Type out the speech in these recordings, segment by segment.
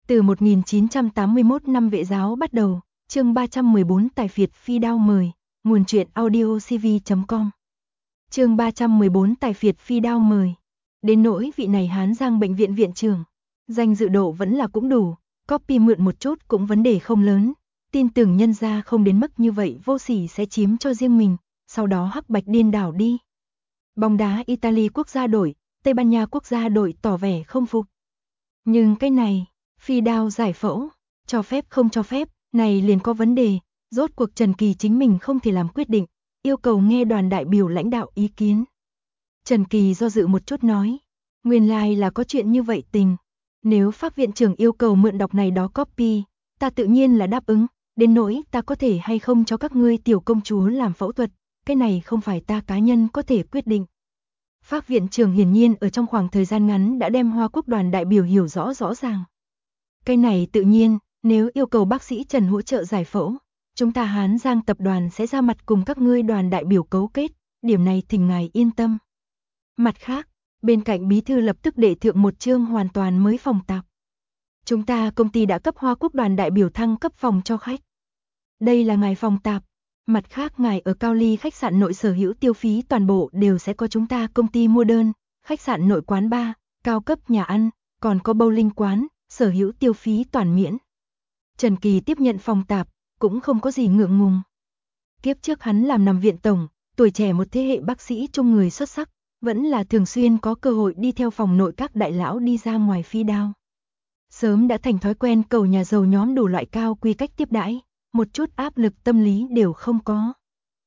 Từ 1981 năm Vệ giáo bắt đầu, chương 314 Tài phiệt phi đao mời, nguồn truyện audiocv.com. Chương 314 Tài phiệt phi đao mời. Đến nỗi vị này Hán Giang bệnh viện viện trưởng, danh dự độ vẫn là cũng đủ, copy mượn một chút cũng vấn đề không lớn, tin tưởng nhân gia không đến mức như vậy vô sỉ sẽ chiếm cho riêng mình, sau đó hắc bạch điên đảo đi. Bóng đá Italy quốc gia đội, Tây Ban Nha quốc gia đội tỏ vẻ không phục. Nhưng cái này, phi đao giải phẫu, cho phép không cho phép, này liền có vấn đề, rốt cuộc Trần Kỳ chính mình không thể làm quyết định, yêu cầu nghe đoàn đại biểu lãnh đạo ý kiến. Trần Kỳ do dự một chút nói, nguyên lai là có chuyện như vậy tình, nếu Pháp viện trưởng yêu cầu mượn đọc này đó copy, ta tự nhiên là đáp ứng, đến nỗi ta có thể hay không cho các ngươi tiểu công chúa làm phẫu thuật, cái này không phải ta cá nhân có thể quyết định. Pháp viện trưởng hiển nhiên ở trong khoảng thời gian ngắn đã đem Hoa Quốc đoàn đại biểu hiểu rõ ràng. Cái này tự nhiên, nếu yêu cầu bác sĩ Trần hỗ trợ giải phẫu, chúng ta Hán Giang tập đoàn sẽ ra mặt cùng các ngươi đoàn đại biểu cấu kết, điểm này thỉnh ngài yên tâm. Mặt khác, bên cạnh bí thư lập tức đệ thượng một chương hoàn toàn mới phòng tạp. Chúng ta công ty đã cấp Hoa Quốc đoàn đại biểu thăng cấp phòng cho khách. Đây là ngài phòng tạp. Mặt khác ngài ở Cao Ly khách sạn nội sở hữu tiêu phí toàn bộ đều sẽ có chúng ta công ty mua đơn, khách sạn nội quán bar, cao cấp nhà ăn, còn có bowling quán, sở hữu tiêu phí toàn miễn. Trần Kỳ tiếp nhận phòng tạp, cũng không có gì ngượng ngùng. Kiếp trước hắn làm nằm viện tổng, tuổi trẻ một thế hệ bác sĩ trung người xuất sắc, vẫn là thường xuyên có cơ hội đi theo phòng nội các đại lão đi ra ngoài phi đao. Sớm đã thành thói quen cầu nhà giàu nhóm đủ loại cao quy cách tiếp đãi, một chút áp lực tâm lý đều không có.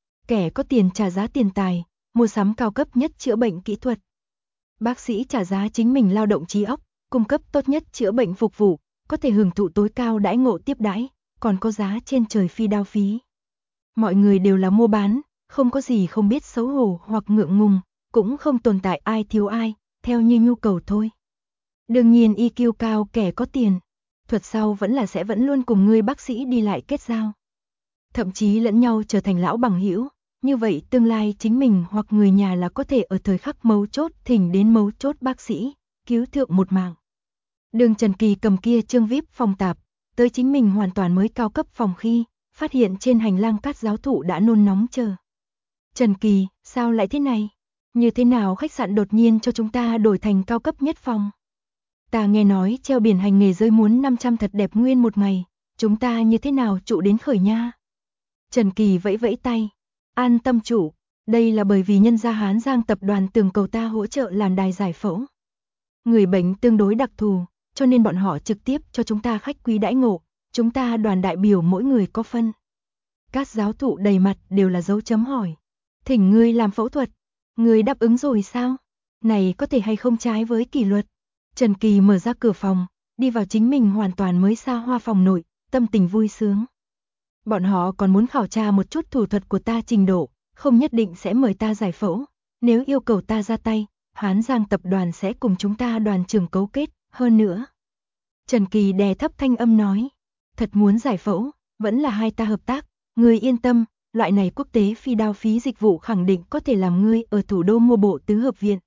Kẻ có tiền trả giá tiền tài, mua sắm cao cấp nhất chữa bệnh kỹ thuật. Bác sĩ trả giá chính mình lao động trí óc, cung cấp tốt nhất chữa bệnh phục vụ, có thể hưởng thụ tối cao đãi ngộ tiếp đãi, còn có giá trên trời phi đao phí. Mọi người đều là mua bán, không có gì không biết xấu hổ hoặc ngượng ngùng, cũng không tồn tại ai thiếu ai, theo như nhu cầu thôi. Đương nhiên EQ cao kẻ có tiền, thuật sau vẫn luôn cùng người bác sĩ đi lại kết giao. Thậm chí lẫn nhau trở thành lão bằng hữu, như vậy tương lai chính mình hoặc người nhà là có thể ở thời khắc mấu chốt thỉnh đến mấu chốt bác sĩ, cứu thượng một mạng. Đường Trần Kỳ cầm kia chương VIP phòng tạp, tới chính mình hoàn toàn mới cao cấp phòng khi, phát hiện trên hành lang các giáo thụ đã nôn nóng chờ. Trần Kỳ, sao lại thế này? Như thế nào khách sạn đột nhiên cho chúng ta đổi thành cao cấp nhất phòng? Ta nghe nói treo biển hành nghề rơi muốn 500 thật đẹp nguyên một ngày, chúng ta như thế nào trụ đến khởi nha? Trần Kỳ vẫy vẫy tay, an tâm chủ, đây là bởi vì nhân gia Hán Giang tập đoàn tường cầu ta hỗ trợ làm đài giải phẫu. Người bệnh tương đối đặc thù, cho nên bọn họ trực tiếp cho chúng ta khách quý đãi ngộ, chúng ta đoàn đại biểu mỗi người có phân. Các giáo thụ đầy mặt đều là dấu chấm hỏi. Thỉnh ngươi làm phẫu thuật, ngươi đáp ứng rồi sao? Này có thể hay không trái với kỷ luật? Trần Kỳ mở ra cửa phòng, đi vào chính mình hoàn toàn mới xa hoa phòng nội, tâm tình vui sướng. Bọn họ còn muốn khảo tra một chút thủ thuật của ta trình độ, không nhất định sẽ mời ta giải phẫu. Nếu yêu cầu ta ra tay, Hán Giang tập đoàn sẽ cùng chúng ta đoàn trưởng cấu kết, hơn nữa. Trần Kỳ đè thấp thanh âm nói, thật muốn giải phẫu, vẫn là hai ta hợp tác, ngươi yên tâm, loại này quốc tế phi đao phí dịch vụ khẳng định có thể làm ngươi ở thủ đô mua bộ tứ hợp viện.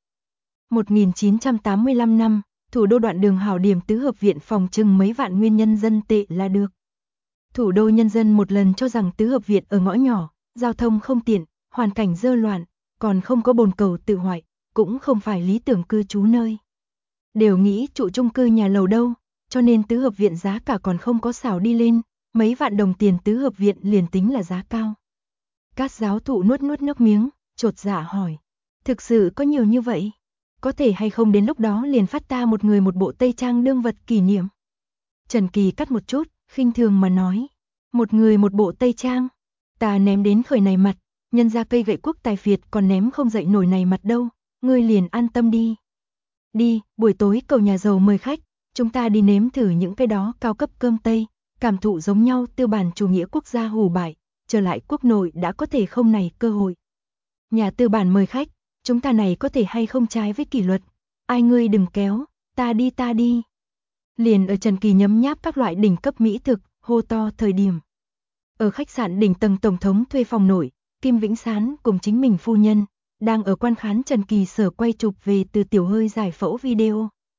1985 năm, thủ đô đoạn đường hảo điểm tứ hợp viện phòng trưng mấy vạn nguyên nhân dân tệ là được. Thủ đô nhân dân một lần cho rằng tứ hợp viện ở ngõ nhỏ, giao thông không tiện, hoàn cảnh dơ loạn, còn không có bồn cầu tự hoại, cũng không phải lý tưởng cư trú nơi. Đều nghĩ trụ chung cư nhà lầu đâu, cho nên tứ hợp viện giá cả còn không có xảo đi lên, mấy vạn đồng tiền tứ hợp viện liền tính là giá cao. Các giáo thụ nuốt nước miếng, chột dạ hỏi, thực sự có nhiều như vậy? Có thể hay không đến lúc đó liền phát ta một người một bộ tây trang đương vật kỷ niệm? Trần Kỳ cắt một chút, khinh thường mà nói, một người một bộ tây trang, ta ném đến khởi này mặt, nhân ra cây gậy quốc tài phiệt còn ném không dậy nổi này mặt đâu, ngươi liền an tâm đi. Đi, buổi tối cầu nhà giàu mời khách, chúng ta đi nếm thử những cái đó cao cấp cơm Tây, cảm thụ giống nhau tiêu bản chủ nghĩa quốc gia hủ bại, trở lại quốc nội đã có thể không này cơ hội. Nhà tư bản mời khách, chúng ta này có thể hay không trái với kỷ luật, ai ngươi đừng kéo, ta đi. Liền ở Trần Kỳ nhấm nháp các loại đỉnh cấp mỹ thực, hô to thời điểm. Ở khách sạn đỉnh tầng tổng thống thuê phòng nội, Kim Vĩnh Sán cùng chính mình phu nhân, đang ở quan khán Trần Kỳ sở quay chụp về từ tiểu hơi giải phẫu video.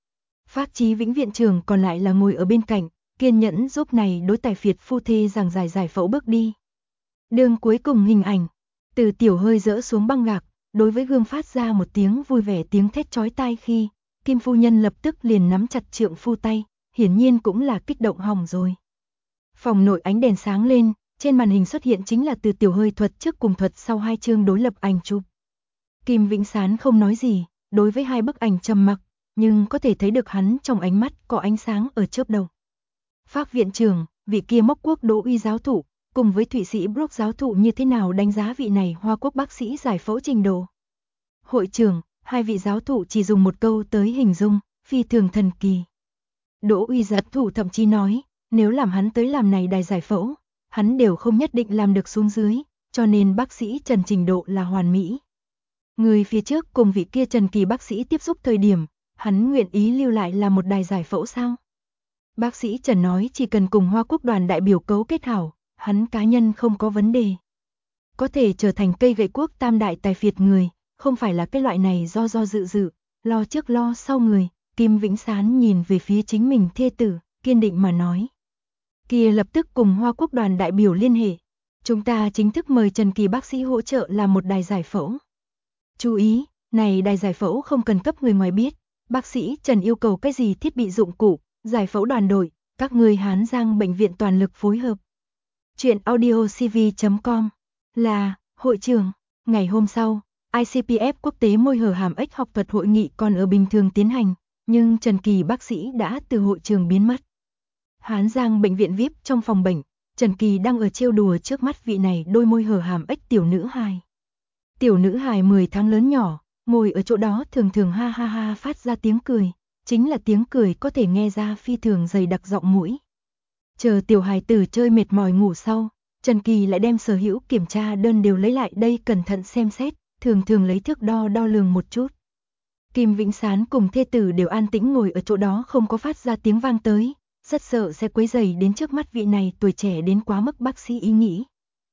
Phác Chí Vĩnh viện trưởng còn lại là ngồi ở bên cạnh, kiên nhẫn giúp này đối tài phiệt phu thê giảng giải phẫu bước đi. Đường cuối cùng hình ảnh, Từ Tiểu hơi dỡ xuống băng gạc, đối với gương phát ra một tiếng vui vẻ tiếng thét chói tai khi Kim phu nhân lập tức liền nắm chặt trượng phu tay, hiển nhiên cũng là kích động hỏng rồi. Phòng nội ánh đèn sáng lên, trên màn hình xuất hiện chính là Từ Tiểu hơi thuật trước cùng thuật sau hai chương đối lập ảnh chụp. Kim Vĩnh Sán không nói gì, đối với hai bức ảnh trầm mặc, nhưng có thể thấy được hắn trong ánh mắt có ánh sáng ở chớp đầu. Phác viện trưởng, vị kia Mốc Quốc Đỗ Uy giáo thụ, cùng với Thụy Sĩ Brook giáo thụ như thế nào đánh giá vị này Hoa Quốc bác sĩ giải phẫu trình độ? Hội trưởng, hai vị giáo thụ chỉ dùng một câu tới hình dung, phi thường thần kỳ. Đỗ Uy giáo thụ thậm chí nói, nếu làm hắn tới làm này đài giải phẫu, hắn đều không nhất định làm được xuống dưới, cho nên bác sĩ Trần trình độ là hoàn mỹ. Người phía trước cùng vị kia Trần kỳ bác sĩ tiếp xúc thời điểm, hắn nguyện ý lưu lại là một đài giải phẫu sao? Bác sĩ Trần nói chỉ cần cùng Hoa Quốc đoàn đại biểu cấu kết hảo, hắn cá nhân không có vấn đề. Có thể trở thành cây gậy quốc tam đại tài phiệt người, không phải là cái loại này do dự, lo trước lo sau người. Kim Vĩnh Sán nhìn về phía chính mình thê tử, kiên định mà nói. Kia lập tức cùng Hoa Quốc đoàn đại biểu liên hệ. Chúng ta chính thức mời Trần kỳ bác sĩ hỗ trợ làm một đài giải phẫu. Chú ý, này đài giải phẫu không cần cấp người ngoài biết. Bác sĩ Trần yêu cầu cái gì thiết bị dụng cụ, giải phẫu đoàn đội, các người Hán Giang bệnh viện toàn lực phối hợp. Chuyện audiocv.com là, hội trưởng, ngày hôm sau, ICPF quốc tế môi hở hàm ếch học thuật hội nghị còn ở bình thường tiến hành, nhưng Trần kỳ bác sĩ đã từ hội trường biến mất. Hán Giang bệnh viện VIP trong phòng bệnh, Trần Kỳ đang ở trêu đùa trước mắt vị này đôi môi hở hàm ếch tiểu nữ hài. Tiểu nữ hài 10 tháng lớn nhỏ, ngồi ở chỗ đó thường thường ha ha ha phát ra tiếng cười, chính là tiếng cười có thể nghe ra phi thường dày đặc giọng mũi. Chờ tiểu hài tử chơi mệt mỏi ngủ sau, Trần Kỳ lại đem sở hữu kiểm tra đơn đều lấy lại đây cẩn thận xem xét, thường thường lấy thước đo lường một chút. Kim Vĩnh Sán cùng thê tử đều an tĩnh ngồi ở chỗ đó không có phát ra tiếng vang tới, rất sợ sẽ quấy rầy đến trước mắt vị này tuổi trẻ đến quá mức bác sĩ ý nghĩ.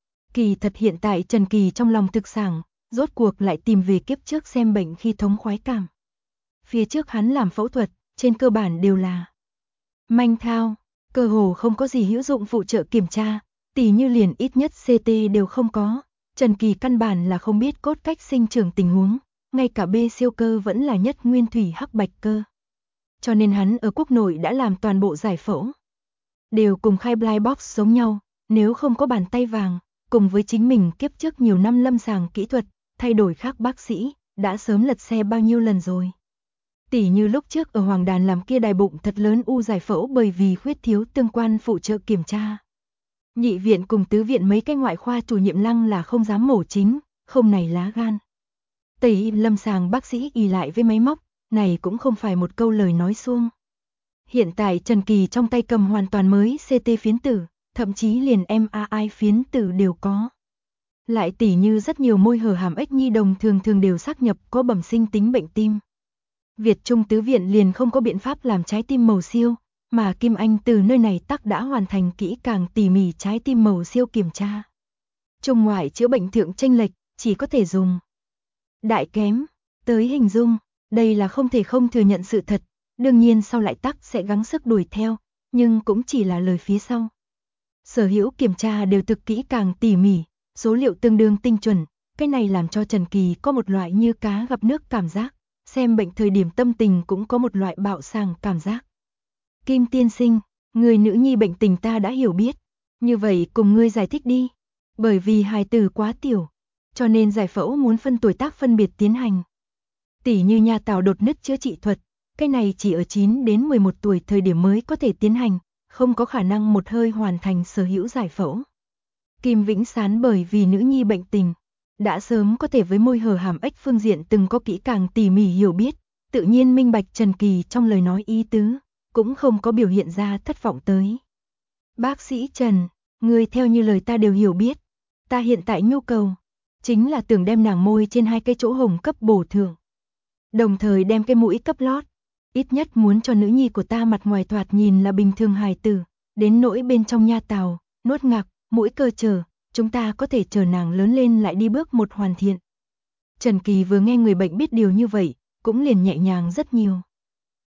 Kỳ thật hiện tại Trần Kỳ trong lòng thực sảng, rốt cuộc lại tìm về kiếp trước xem bệnh khi thống khoái cảm. Phía trước hắn làm phẫu thuật, trên cơ bản đều là manh thao, cơ hồ không có gì hữu dụng phụ trợ kiểm tra, tỉ như liền ít nhất CT đều không có. Trần Kỳ căn bản là không biết cốt cách sinh trưởng tình huống, ngay cả B siêu cơ vẫn là nhất nguyên thủy hắc bạch cơ. Cho nên hắn ở quốc nội đã làm toàn bộ giải phẫu. Đều cùng khai blind box giống nhau, nếu không có bàn tay vàng, cùng với chính mình kiếp trước nhiều năm lâm sàng kỹ thuật, thay đổi khác bác sĩ, đã sớm lật xe bao nhiêu lần rồi. Tỉ như lúc trước ở Hoàng Đàn làm kia đài bụng thật lớn u giải phẫu bởi vì khuyết thiếu tương quan phụ trợ kiểm tra. Nhị viện cùng tứ viện mấy cái ngoại khoa chủ nhiệm lăng là không dám mổ chính, không này lá gan. Tây lâm sàng bác sĩ ì lại với máy móc, này cũng không phải một câu lời nói suông. Hiện tại Trần Kỳ trong tay cầm hoàn toàn mới CT phiến tử, thậm chí liền MRI phiến tử đều có. Lại tỉ như rất nhiều môi hở hàm ếch nhi đồng thường đều xác nhập có bẩm sinh tính bệnh tim. Việt Trung tứ viện liền không có biện pháp làm trái tim màu siêu, mà Kim Anh từ nơi này tắc đã hoàn thành kỹ càng tỉ mỉ trái tim màu siêu kiểm tra. Trung ngoại chữa bệnh thượng chênh lệch, chỉ có thể dùng đại kém tới hình dung, đây là không thể không thừa nhận sự thật, đương nhiên sau lại tắc sẽ gắng sức đuổi theo, nhưng cũng chỉ là lời phía sau. Sở hữu kiểm tra đều thực kỹ càng tỉ mỉ, số liệu tương đương tinh chuẩn, cái này làm cho Trần Kỳ có một loại như cá gặp nước cảm giác, xem bệnh thời điểm tâm tình cũng có một loại bạo sàng cảm giác. Kim tiên sinh, người nữ nhi bệnh tình ta đã hiểu biết, như vậy cùng ngươi giải thích đi, bởi vì hài tử quá tiểu, cho nên giải phẫu muốn phân tuổi tác phân biệt tiến hành. Tỉ như nha tào đột nứt chữa trị thuật, cái này chỉ ở 9 đến 11 tuổi thời điểm mới có thể tiến hành, không có khả năng một hơi hoàn thành sở hữu giải phẫu. Kim Vĩnh Sán bởi vì nữ nhi bệnh tình, đã sớm có thể với môi hở hàm ếch phương diện từng có kỹ càng tỉ mỉ hiểu biết, tự nhiên minh bạch Trần Kỳ trong lời nói ý tứ, cũng không có biểu hiện ra thất vọng tới. Bác sĩ Trần, người theo như lời ta đều hiểu biết, ta hiện tại nhu cầu, chính là tưởng đem nàng môi trên hai cái chỗ hồng cấp bổ thưởng. Đồng thời đem cái mũi cấp lót, ít nhất muốn cho nữ nhi của ta mặt ngoài thoạt nhìn là bình thường hài tử, đến nỗi bên trong nha tào, nuốt ngạc, mũi cơ chờ, chúng ta có thể chờ nàng lớn lên lại đi bước một hoàn thiện. Trần Kỳ vừa nghe người bệnh biết điều như vậy, cũng liền nhẹ nhàng rất nhiều.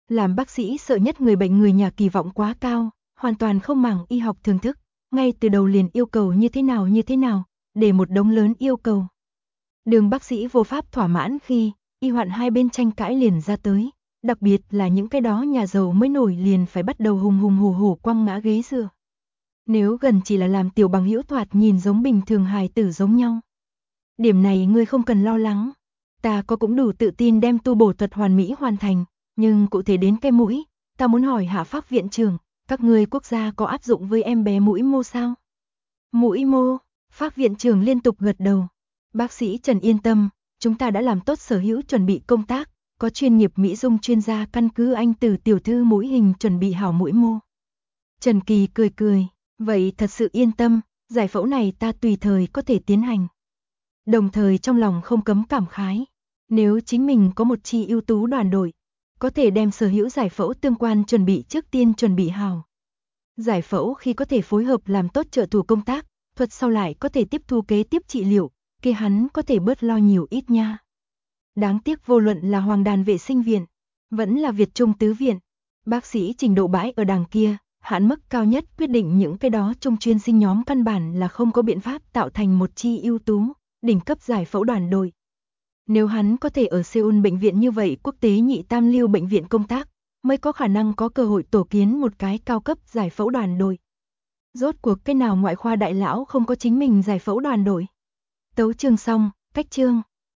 Làm bác sĩ sợ nhất người bệnh người nhà kỳ vọng quá cao, hoàn toàn không màng y học thường thức, ngay từ đầu liền yêu cầu như thế nào, để một đống lớn yêu cầu. Đường bác sĩ vô pháp thỏa mãn khi y hoạn hai bên tranh cãi liền ra tới, đặc biệt là những cái đó nhà giàu mới nổi liền phải bắt đầu hùng hùng hổ hổ quăng ngã ghế dựa. Nếu gần chỉ là làm tiểu bằng hữu thoạt nhìn giống bình thường hài tử giống nhau. Điểm này ngươi không cần lo lắng, ta có cũng đủ tự tin đem tu bổ thuật hoàn mỹ hoàn thành, nhưng cụ thể đến cái mũi, ta muốn hỏi Hạ Phác viện trưởng, các ngươi quốc gia có áp dụng với em bé mũi mô sao? Mũi mô, Phác viện trưởng liên tục gật đầu. Bác sĩ Trần yên tâm, chúng ta đã làm tốt sở hữu chuẩn bị công tác, có chuyên nghiệp mỹ dung chuyên gia căn cứ anh từ tiểu thư mũi hình chuẩn bị hảo mũi mô. Trần Kỳ cười cười, vậy thật sự yên tâm, giải phẫu này ta tùy thời có thể tiến hành. Đồng thời trong lòng không cấm cảm khái, nếu chính mình có một chi ưu tú đoàn đội, có thể đem sở hữu giải phẫu tương quan chuẩn bị trước tiên chuẩn bị hảo. Giải phẫu khi có thể phối hợp làm tốt trợ thủ công tác, thuật sau lại có thể tiếp thu kế tiếp trị liệu, kia hắn có thể bớt lo nhiều ít nha. Đáng tiếc vô luận là Hoàng Đàn vệ sinh viện, vẫn là Việt Trung tứ viện, bác sĩ trình độ bãi ở đằng kia, hạn mức cao nhất quyết định những cái đó trong chuyên sinh nhóm căn bản là không có biện pháp tạo thành một chi ưu tú, đỉnh cấp giải phẫu đoàn đội. Nếu hắn có thể ở Seoul bệnh viện như vậy quốc tế nhị tam lưu bệnh viện công tác, mới có khả năng có cơ hội tổ kiến một cái cao cấp giải phẫu đoàn đội. Rốt cuộc cái nào ngoại khoa đại lão không có chính mình giải phẫu đoàn đội. Tấu chương xong, cách chương.